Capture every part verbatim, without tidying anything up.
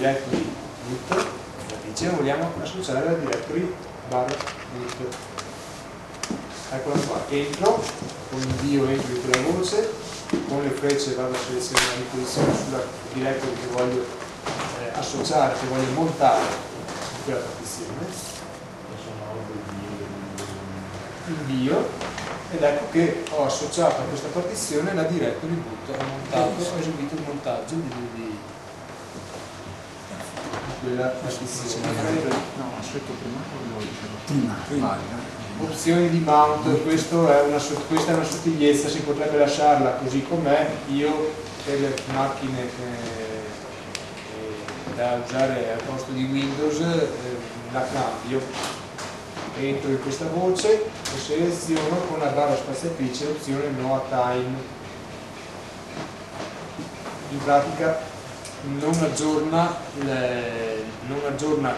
directory root, dice vogliamo associare la directory barra root. Eccola qua, entro, con invio entro in quella voce, con le frecce vado a selezionare la posizione sulla directory che voglio eh, associare, che voglio montare in quella partizione. Invio, ed ecco che ho associato a questa partizione la directory boot, ho montato, ho eseguito il montaggio di, di, di quella partizione. No, aspetta, prima prima Opzioni di mount, questo è una, questa è una sottigliezza, si potrebbe lasciarla così com'è. Io per le macchine eh, eh, da usare al posto di Windows eh, la cambio, entro in questa voce e seleziono con la barra spaziatrice l'opzione no a time. In pratica non aggiorna le, non aggiorna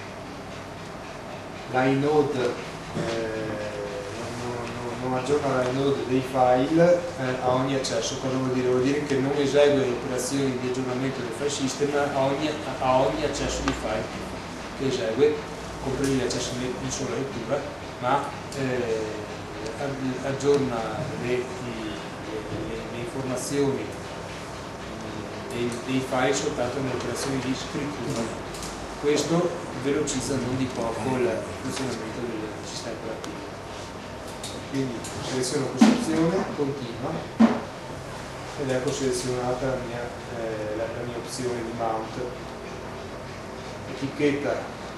l'inode Eh, non, non, non aggiorna l'inode dei file eh, a ogni accesso. Cosa vuol dire? Vuol dire che non esegue operazioni di aggiornamento del file system a ogni, a ogni accesso di file che esegue, compresi gli accessi in sola lettura, ma eh, aggiorna le, le, le informazioni dei, dei file soltanto nelle operazioni di scrittura. Questo velocizza non di poco il funzionamento del sistema operativo. Quindi seleziono questa opzione, continua, ed ecco selezionata la mia, eh, la, la mia opzione di mount. Etichetta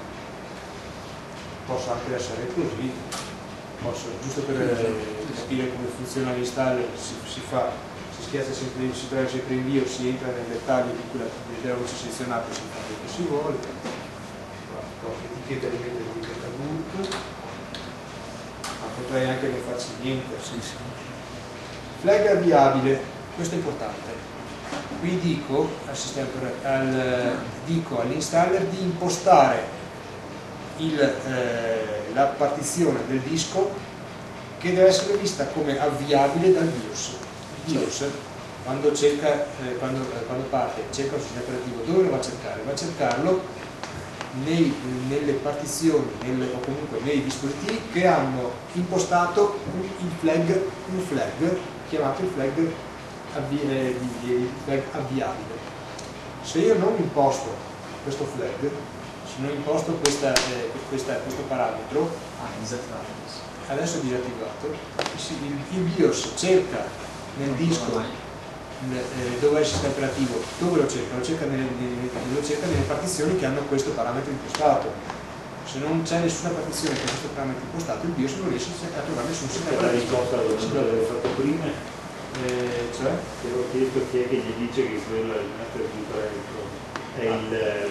posso anche lasciare così, posso, giusto per eh, capire come funziona l'install, si, si fa, si schiaccia sempre, si preme sempre invio, si entra nel dettaglio di quella della voce selezionata, si fa quello che si vuole. Etichetta di mettere etichetta boot, ma potrei anche non farci niente. Sì, sì. Flag avviabile, questo è importante. Qui dico al sistema, al, dico all'installer di impostare il, eh, la partizione del disco che deve essere vista come avviabile dal BIOS. Il BIOS quando, cerca, eh, quando, eh, quando parte cerca un sistema operativo, dove lo va a cercare? Va a cercarlo Nei, nelle partizioni nelle, o comunque nei dispositivi che hanno impostato un, il flag, un flag chiamato il flag, avvi, eh, di, di flag avviabile. Se io non imposto questo flag, se non imposto questa, eh, questa, questo parametro, ah, adesso è disattivato, il, il BIOS cerca nel disco Eh, dove è il sistema operativo, dove lo cerca? Lo cerca nelle, lo cerca nelle partizioni che hanno questo parametro impostato. Se non c'è nessuna partizione con questo parametro impostato, il BIOS non riesce a trovare nessun sistema operativo. La risposta alla l'hai fatto prima, eh, cioè? ti avevo chiesto chi è che gli dice che quello è il metro di retro, è il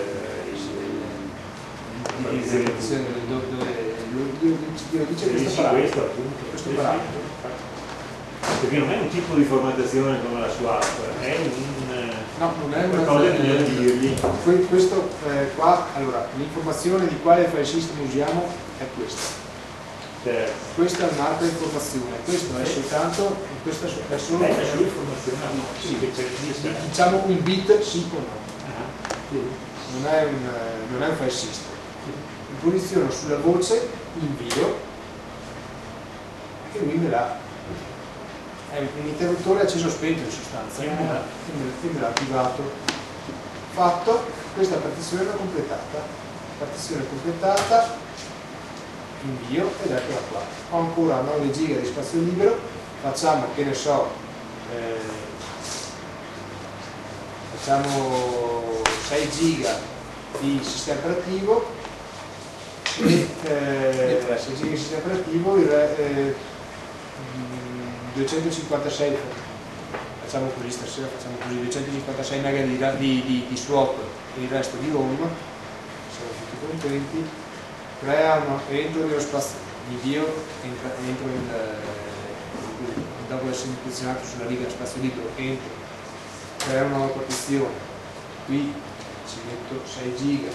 dove dice questo parametro, questo parametro. Perché non è un tipo di formattazione come la sua app, è un no, non è una cosa che bisogna dirgli. Questo eh, qua, allora, l'informazione di quale file system usiamo è questa. Certo. Questa è un'altra informazione, questo è soltanto, questa è solo è solo informazione, no, sì, diciamo un bit sì o no. Uh-huh. Non è un, non è un file system. Mi posiziono sulla voce, invio, e lui me l'ha. È un interruttore acceso o spento in sostanza, e me l'ha attivato. Fatto, questa partizione l'ho completata. Partizione completata, invio ed eccola qua. Ho ancora nove giga di spazio libero, facciamo, che ne so, eh, facciamo sei giga di sistema operativo e eh, sei giga di sistema operativo, il, eh, duecentocinquantasei, facciamo così stasera, facciamo così, duecentocinquantasei mega di, di, di, di swap e il resto di ROM, siamo tutti contenti. Creiamo, entro nello spazio, invio, entra, entro nel, dopo essere posizionato sulla riga spazio libero, entro, creo una nuova partizione, qui ci metto sei giga.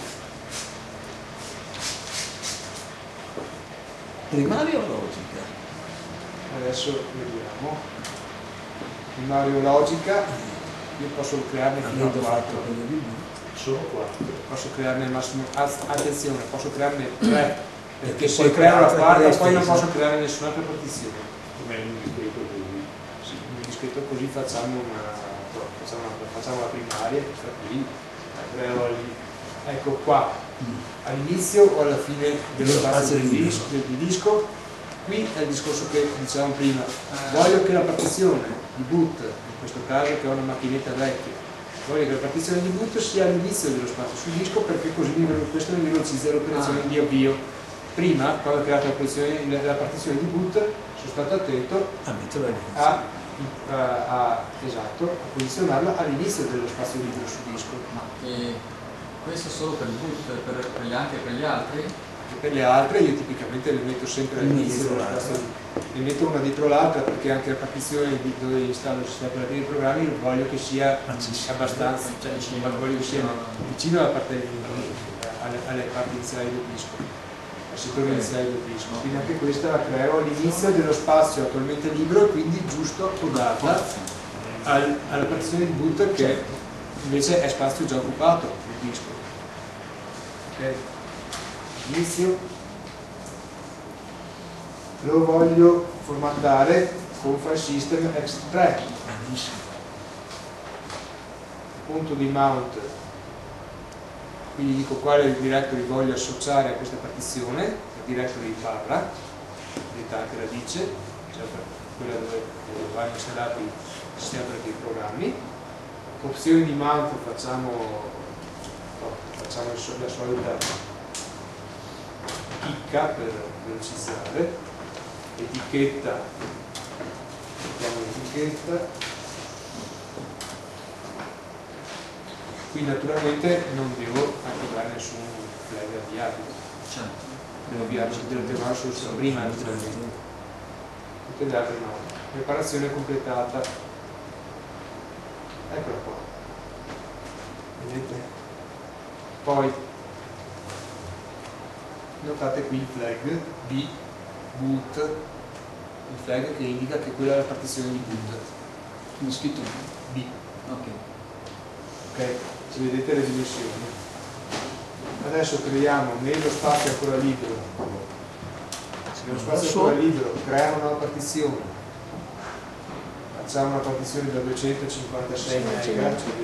Primaria o logica? Adesso vediamo. Primario logica, io posso crearne fino a quattro. sono quattro. Posso crearne al massimo, attenzione, posso crearne tre, perché Perché se poi creo la quelle quarta altre poi non queste, posso creare nessun'altra partizione. Come un discreto così. Sì, un dischetto così facciamo una, facciamo una, facciamo la primaria, questa qui, la creo lì. Ecco qua, all'inizio o alla fine dello spazio di disco, del disco. Qui è il discorso che dicevamo prima, voglio che la partizione di boot, in questo caso che ho una macchinetta vecchia, voglio che la partizione di boot sia all'inizio dello spazio sul disco, perché così questo mi velocizza l'operazione di avvio. Prima, quando ho creato la partizione, la partizione di boot, sono stato attento a, a, a, esatto, a posizionarla all'inizio dello spazio libero sul disco. Ma eh, questo solo per il boot, per, per gli anche per gli altri? E per le altre io tipicamente le metto sempre all'inizio dello spazio, le metto una dietro l'altra, perché anche la partizione di dove installo il sistema operativo dei programmi voglio che sia abbastanza, cioè voglio che sia vicino alla parte, alle, alle parti iniziali del disco, al settore iniziale del disco. Quindi anche questa la creo all'inizio dello spazio attualmente libero e quindi giusto accodarla al, alla partizione di boot che invece è spazio già occupato del disco. Okay. Inizio, lo voglio formattare con file system ext tre, punto di mount, quindi dico quale directory voglio associare a questa partizione, la directory barra, detta anche radice, cioè quella dove vanno installati il sistema operativo dei programmi. Opzioni di mount facciamo, facciamo la solita chicca per velocizzare, etichetta, mettiamo l'etichetta, qui naturalmente non devo attivare nessun flag avviabile, Certo. devo avviarci, devo attivare solo sulla prima naturalmente, tutte le altre no. Preparazione completata, eccola qua, vedete? Poi notate qui il flag B boot, il flag che indica che quella è la partizione di boot. Ho scritto B. Ok. Ok, se vedete le dimensioni. Adesso creiamo nello spazio ancora libero, nello spazio ancora libero creiamo una partizione, facciamo una partizione da duecentocinquantasei mega, cioè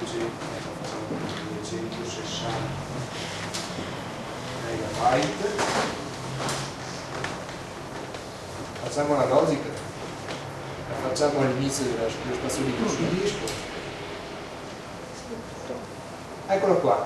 duecentosessanta megabyte, facciamo la logica, la facciamo all'inizio dello spazio libero sul disco, eccolo qua.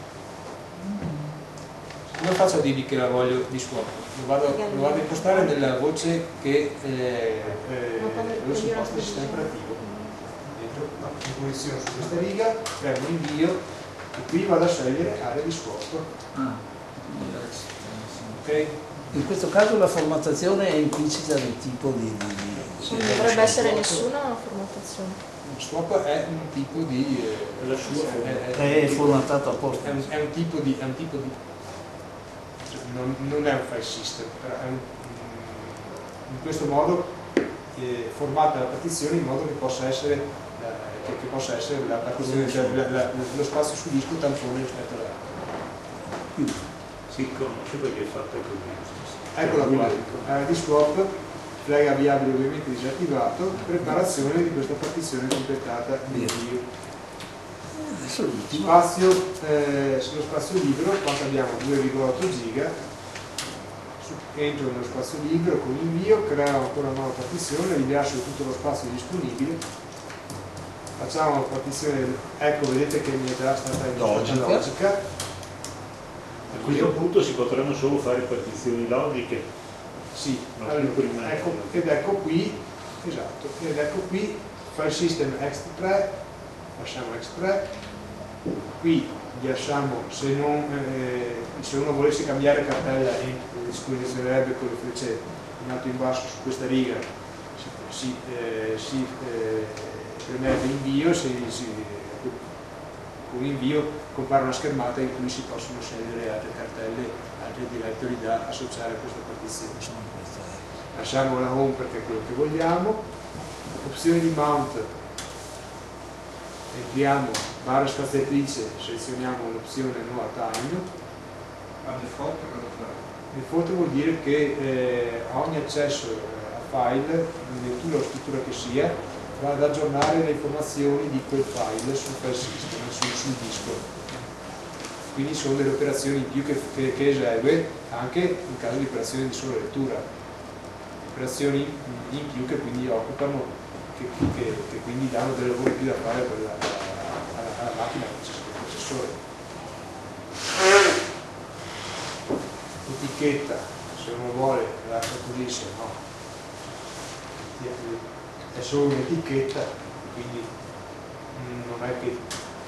Come faccio a dirvi che la voglio di swap? Lo vado, lo vado a impostare nella voce che eh, eh, lo si imposta il sistema operativo. Dentro, no, in posizione su questa riga, premo l'invio e qui vado a scegliere area di swap. Ah. Okay. In questo caso la formattazione è implicita del tipo di... di non dovrebbe essere nessuna formattazione. Swap è un tipo di... Eh, la sua è, è, è formattato apposta. È un, è un tipo di... È un tipo di cioè non, non è un file system, però è un, in questo modo eh, formatta la partizione in modo che possa essere, eh, che, che possa essere la partizione, cioè la, la, lo spazio su disco tampone rispetto all'altro. Si conosce perché è fatta così. Eccola qua, area di swap, flag avviabile ovviamente disattivato, preparazione di questa partizione completata di invio. Spazio, eh, sullo spazio libero, quanto abbiamo due virgola otto giga, entro nello spazio libero con invio, creo ancora una nuova partizione, rilascio tutto lo spazio disponibile, facciamo una partizione, ecco vedete che mi è già stata logica. logica. A questo punto si potranno solo fare partizioni logiche. Sì, no, allora, ecco, ed ecco qui, esatto, ed ecco qui file system ext tre, lasciamo ext tre, qui lasciamo, se, non, eh, se uno volesse cambiare cartella e si posizionerebbe con le frecce in alto e in basso su questa riga, si, si, eh, si eh, premerebbe invio, si, si, con invio compare una schermata in cui si possono scegliere altre cartelle, altri directory da associare a questa partizione. Lasciamo la home perché è quello che vogliamo, opzione di mount, entriamo barra spaziatrice, selezioniamo l'opzione no time. A default cosa fa? Default vuol dire che eh, a ogni accesso a file, lettura o scrittura che sia, va ad aggiornare le informazioni di quel file sul file system, sul, sul disco. Quindi sono delle operazioni in più che, che, che esegue anche in caso di operazioni di sola lettura. Operazioni in più che quindi occupano, che, che, che quindi danno del lavoro in più da fare per la, alla, alla macchina, al processore. Etichetta, se uno vuole lascia così, se no è solo un'etichetta, quindi non è che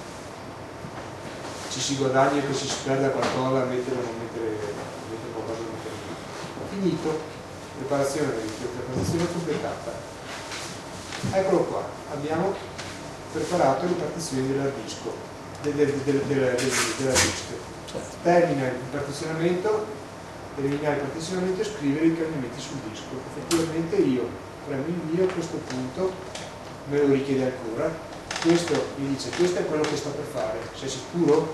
ci si guadagna che ci si perda qualcosa a mettere o non mettere, mettere qualcosa non mettere. Finito, preparazione della partizione completata. Eccolo qua, abbiamo preparato le partizioni dell'hard disk, del, del, del, del, della disk. Termina il partizionamento, eliminare il partizionamento e scrivere i cambiamenti sul disco. Effettivamente io premo invio, a questo punto me lo richiede ancora, questo mi dice questo è quello che sto per fare, sei sicuro?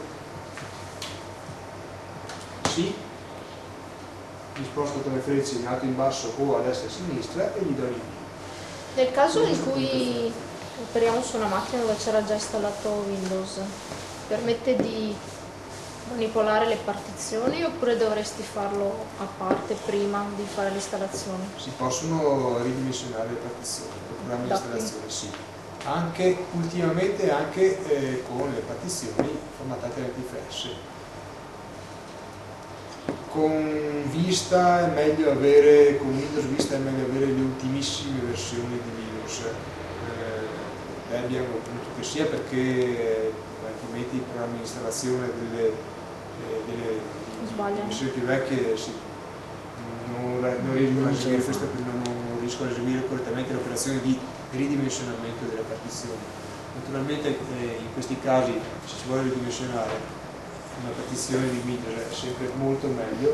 Sì, mi sposto con le frecce in alto in basso o a destra e a sinistra e gli do l'invio. Nel caso in cui operiamo su una macchina dove c'era già installato Windows, permette di manipolare le partizioni oppure dovresti farlo a parte prima di fare l'installazione? Si possono ridimensionare le partizioni, il programma di Da installazione sì. Anche ultimamente anche eh, con le partizioni formattate anti-flash. Con Vista è meglio avere, con Windows Vista è meglio avere le ultimissime versioni di Linux, eh, Debian o appunto che sia, perché eh, altrimenti il programma di installazione delle, eh, delle versioni più vecchie sì, non, non riescono a eseguire questo, non, non riescono a eseguire correttamente l'operazione di ridimensionamento delle partizioni. Naturalmente eh, in questi casi se si vuole ridimensionare una partizione di Windows è sempre molto meglio.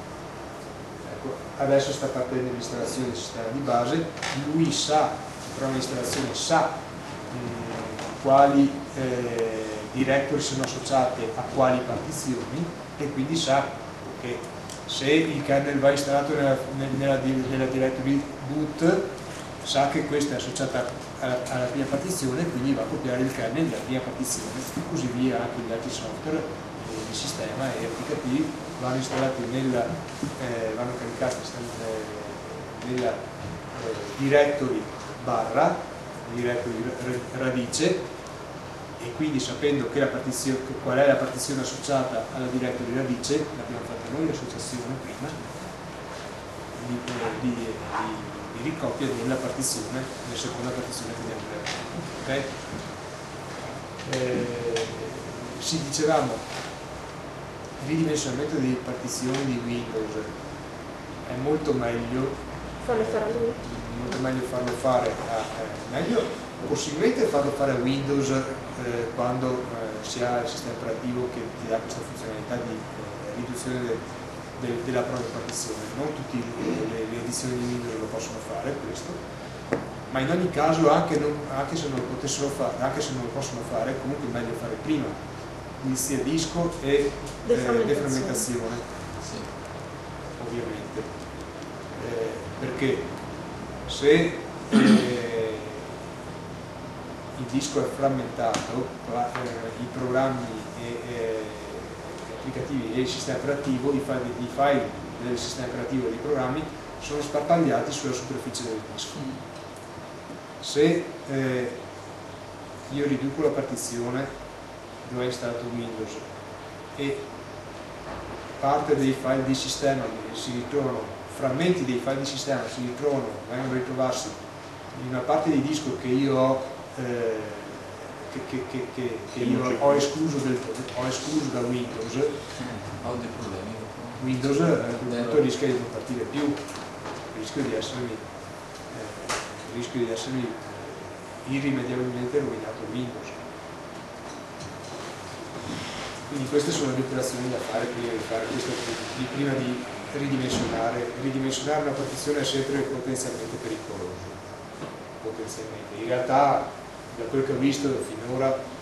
Ecco, adesso sta partendo l'installazione del sistema di base, lui sa, il programma di installazione sa mh, quali eh, directory sono associate a quali partizioni e quindi sa che se il kernel va installato nella, nella, nella directory boot sa che questa è associata alla, alla prima partizione e quindi va a copiare il kernel della prima partizione, così via anche gli altri software di sistema e applicativi vanno installati nella, eh, vanno caricati eh, nella eh, directory barra, directory radice, e quindi sapendo che la partizione, qual è la partizione associata alla directory radice, l'abbiamo fatta noi l'associazione prima, di, di, di, di ricopia della partizione, della seconda partizione che abbiamo creato. Okay? Eh, sì, dicevamo, il ridimensionamento di partizioni di Windows è molto meglio farlo fare a lui. molto meglio farlo fare a, eh, meglio possibilmente farlo fare a Windows eh, quando eh, si ha il sistema operativo che ti dà questa funzionalità di eh, riduzione de, de, della propria partizione. Non tutte le, le edizioni di Windows lo possono fare questo, ma in ogni caso anche, non, anche se non lo potessero fare, anche se non lo possono fare, comunque è meglio fare prima pulizia disco e deframmentazione, eh, deframmentazione Sì. ovviamente, eh, perché se eh, il disco è frammentato, eh, i programmi e, eh, applicativi e il sistema operativo, i file, i file del sistema operativo e dei programmi sono sparpagliati sulla superficie del disco. Se eh, io riduco la partizione dove è installato Windows e parte dei file di sistema si ritrovano, frammenti dei file di sistema si ritrovano, vengono a ritrovarsi in una parte di disco che io ho, eh, che, che, che, che, che io ho escluso, del, ho escluso da Windows. Ho dei problemi. Windows eh, rischia di non partire più, rischio di essermi, eh, rischio di essermi irrimediabilmente rovinato Windows. Quindi queste sono le operazioni da fare prima di fare questo, prima di ridimensionare. Ridimensionare una partizione è sempre potenzialmente pericoloso. Potenzialmente. In realtà, da quel che ho visto finora,